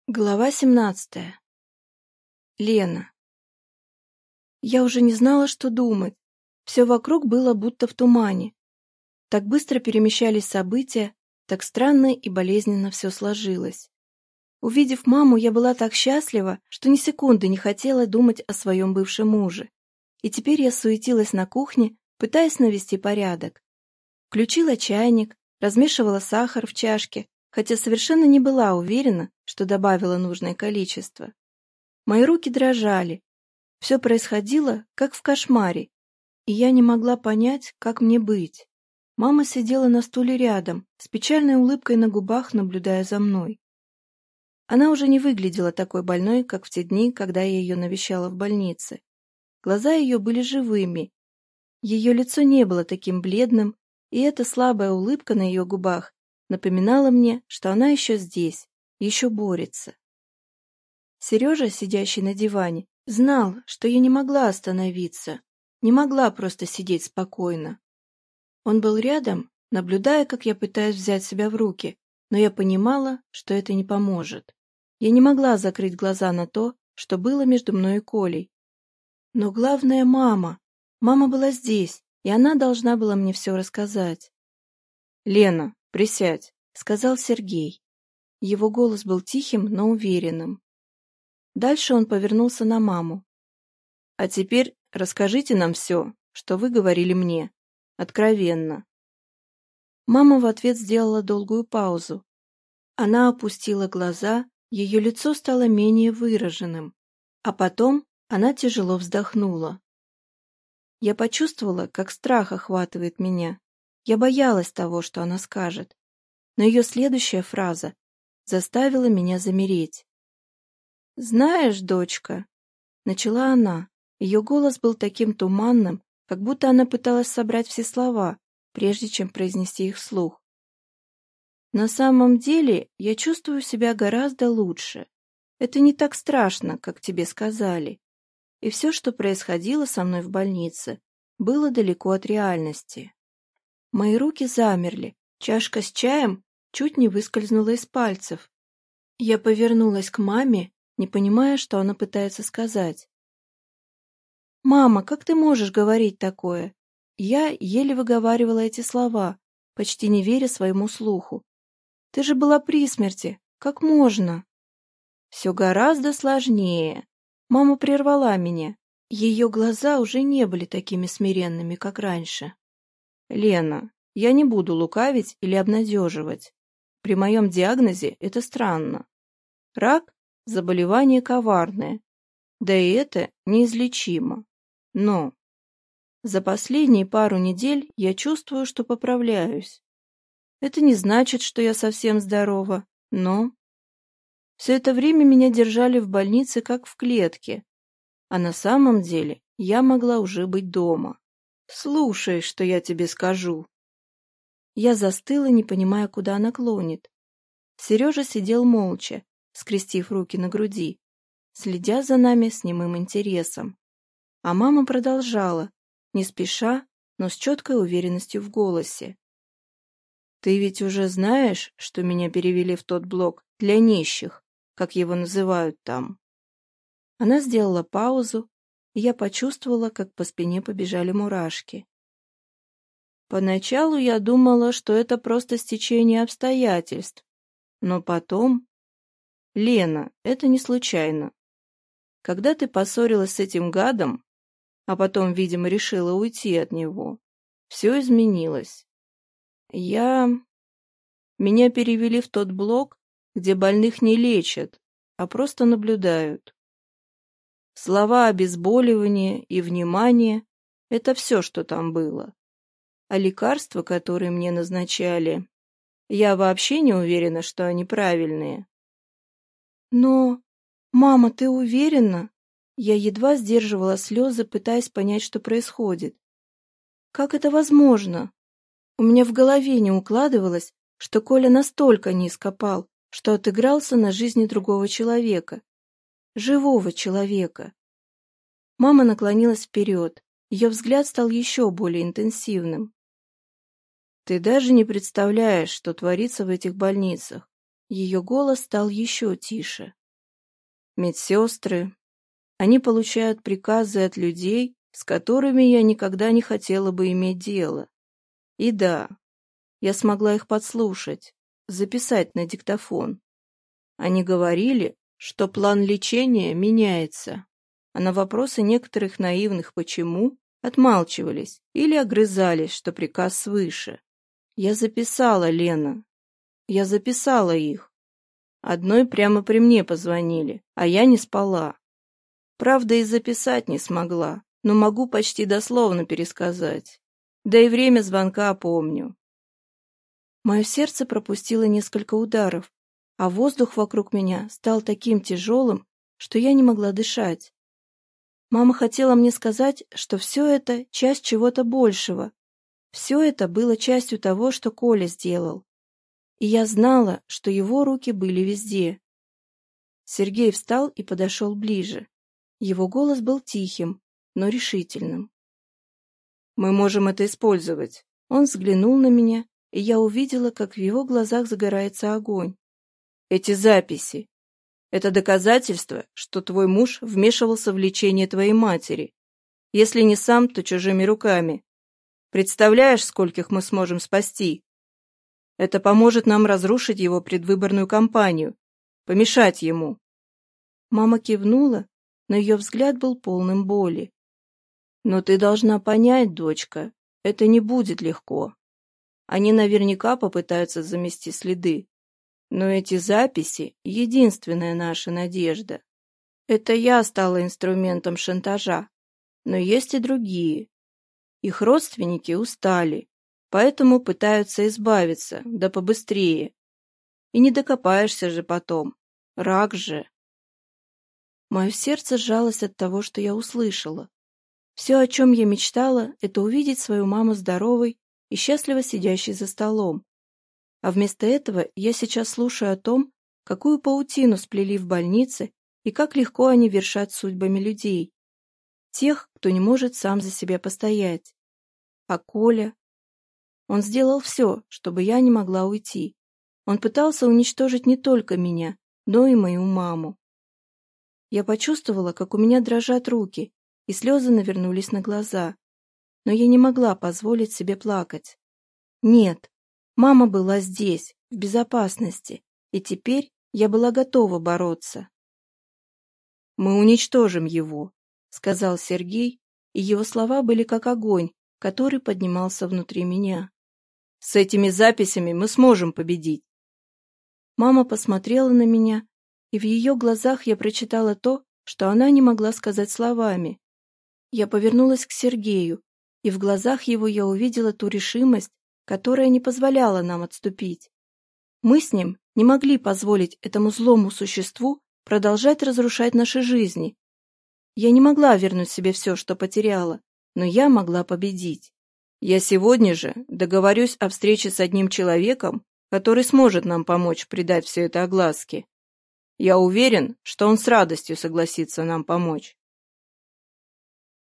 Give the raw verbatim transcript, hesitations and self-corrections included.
Глава семнадцатая. Лена. Я уже не знала, что думать. Все вокруг было будто в тумане. Так быстро перемещались события, так странно и болезненно все сложилось. Увидев маму, я была так счастлива, что ни секунды не хотела думать о своем бывшем муже. И теперь я суетилась на кухне, пытаясь навести порядок. Включила чайник, размешивала сахар в чашке, хотя совершенно не была уверена, что добавила нужное количество. Мои руки дрожали. Все происходило, как в кошмаре, и я не могла понять, как мне быть. Мама сидела на стуле рядом, с печальной улыбкой на губах, наблюдая за мной. Она уже не выглядела такой больной, как в те дни, когда я ее навещала в больнице. Глаза ее были живыми. Ее лицо не было таким бледным, и эта слабая улыбка на ее губах напоминала мне, что она еще здесь, еще борется. Сережа, сидящий на диване, знал, что я не могла остановиться, не могла просто сидеть спокойно. Он был рядом, наблюдая, как я пытаюсь взять себя в руки, но я понимала, что это не поможет. Я не могла закрыть глаза на то, что было между мной и Колей. Но главное — мама. Мама была здесь, и она должна была мне все рассказать. «Лена, присядь», — сказал Сергей. Его голос был тихим, но уверенным. Дальше он повернулся на маму. «А теперь расскажите нам все, что вы говорили мне. Откровенно». Мама в ответ сделала долгую паузу. Она опустила глаза, ее лицо стало менее выраженным, а потом она тяжело вздохнула. Я почувствовала, как страх охватывает меня. Я боялась того, что она скажет. Но ее следующая фраза заставила меня замереть. «Знаешь, дочка», — начала она, ее голос был таким туманным, как будто она пыталась собрать все слова, прежде чем произнести их вслух. «На самом деле я чувствую себя гораздо лучше. Это не так страшно, как тебе сказали. И все, что происходило со мной в больнице, было далеко от реальности». Мои руки замерли, чашка с чаем чуть не выскользнула из пальцев. Я повернулась к маме, не понимая, что она пытается сказать. «Мама, как ты можешь говорить такое?» Я еле выговаривала эти слова, почти не веря своему слуху. «Ты же была при смерти. Как можно?» «Все гораздо сложнее». Мама прервала меня. Ее глаза уже не были такими смиренными, как раньше. «Лена, я не буду лукавить или обнадеживать. При моем диагнозе это странно. Рак – заболевание коварное, да и это неизлечимо. Но за последние пару недель я чувствую, что поправляюсь. Это не значит, что я совсем здорова, но... Все это время меня держали в больнице как в клетке, а на самом деле я могла уже быть дома. Слушай, что я тебе скажу». Я застыла, не понимая, куда она клонит. Сережа сидел молча, скрестив руки на груди, следя за нами с немым интересом. А мама продолжала, не спеша, но с четкой уверенностью в голосе. «Ты ведь уже знаешь, что меня перевели в тот блок для нищих, как его называют там?» Она сделала паузу, и я почувствовала, как по спине побежали мурашки. «Поначалу я думала, что это просто стечение обстоятельств, но потом... Лена, это не случайно. Когда ты поссорилась с этим гадом, а потом, видимо, решила уйти от него, все изменилось. Я... Меня перевели в тот блок, где больных не лечат, а просто наблюдают. Слова обезболивания и внимание — это все, что там было. А лекарства, которые мне назначали, я вообще не уверена, что они правильные». «Но... Мама, ты уверена?» Я едва сдерживала слезы, пытаясь понять, что происходит. «Как это возможно?» У меня в голове не укладывалось, что Коля настолько низко пал, что отыгрался на жизни другого человека. Живого человека. Мама наклонилась вперед. Ее взгляд стал еще более интенсивным. «Ты даже не представляешь, что творится в этих больницах». Ее голос стал еще тише. медсестры. Они получают приказы от людей, с которыми я никогда не хотела бы иметь дело. И да, я смогла их подслушать, записать на диктофон. Они говорили, что план лечения меняется, а на вопросы некоторых наивных «почему» отмалчивались или огрызались, что приказ свыше. Я записала, Лена. Я записала их. Одной прямо при мне позвонили, а я не спала. Правда, и записать не смогла, но могу почти дословно пересказать. Да и время звонка помню. Мое сердце пропустило несколько ударов, а воздух вокруг меня стал таким тяжелым, что я не могла дышать. Мама хотела мне сказать, что все это часть чего-то большего. Все это было частью того, что Коля сделал. И я знала, что его руки были везде. Сергей встал и подошел ближе. Его голос был тихим, но решительным. «Мы можем это использовать». Он взглянул на меня, и я увидела, как в его глазах загорается огонь. «Эти записи — это доказательство, что твой муж вмешивался в лечение твоей матери. Если не сам, то чужими руками. Представляешь, скольких мы сможем спасти? Это поможет нам разрушить его предвыборную кампанию, помешать ему». Мама кивнула, но ее взгляд был полным боли. «Но ты должна понять, дочка, это не будет легко. Они наверняка попытаются замести следы. Но эти записи — единственная наша надежда. Это я стала инструментом шантажа, но есть и другие. Их родственники устали, поэтому пытаются избавиться, да побыстрее. И не докопаешься же потом. Рак же». Мое сердце сжалось от того, что я услышала. Все, о чем я мечтала, это увидеть свою маму здоровой и счастливо сидящей за столом. А вместо этого я сейчас слушаю о том, какую паутину сплели в больнице и как легко они вершат судьбами людей. Тех, кто не может сам за себя постоять. А Коля? Он сделал все, чтобы я не могла уйти. Он пытался уничтожить не только меня, но и мою маму. Я почувствовала, как у меня дрожат руки, и слезы навернулись на глаза. Но я не могла позволить себе плакать. Нет, мама была здесь, в безопасности, и теперь я была готова бороться. «Мы уничтожим его», — сказал Сергей, и его слова были как огонь, который поднимался внутри меня. «С этими записями мы сможем победить». Мама посмотрела на меня, и в ее глазах я прочитала то, что она не могла сказать словами. Я повернулась к Сергею, и в глазах его я увидела ту решимость, которая не позволяла нам отступить. Мы с ним не могли позволить этому злому существу продолжать разрушать наши жизни. Я не могла вернуть себе все, что потеряла, но я могла победить. Я сегодня же договорюсь о встрече с одним человеком, который сможет нам помочь придать все это огласке. Я уверен, что он с радостью согласится нам помочь.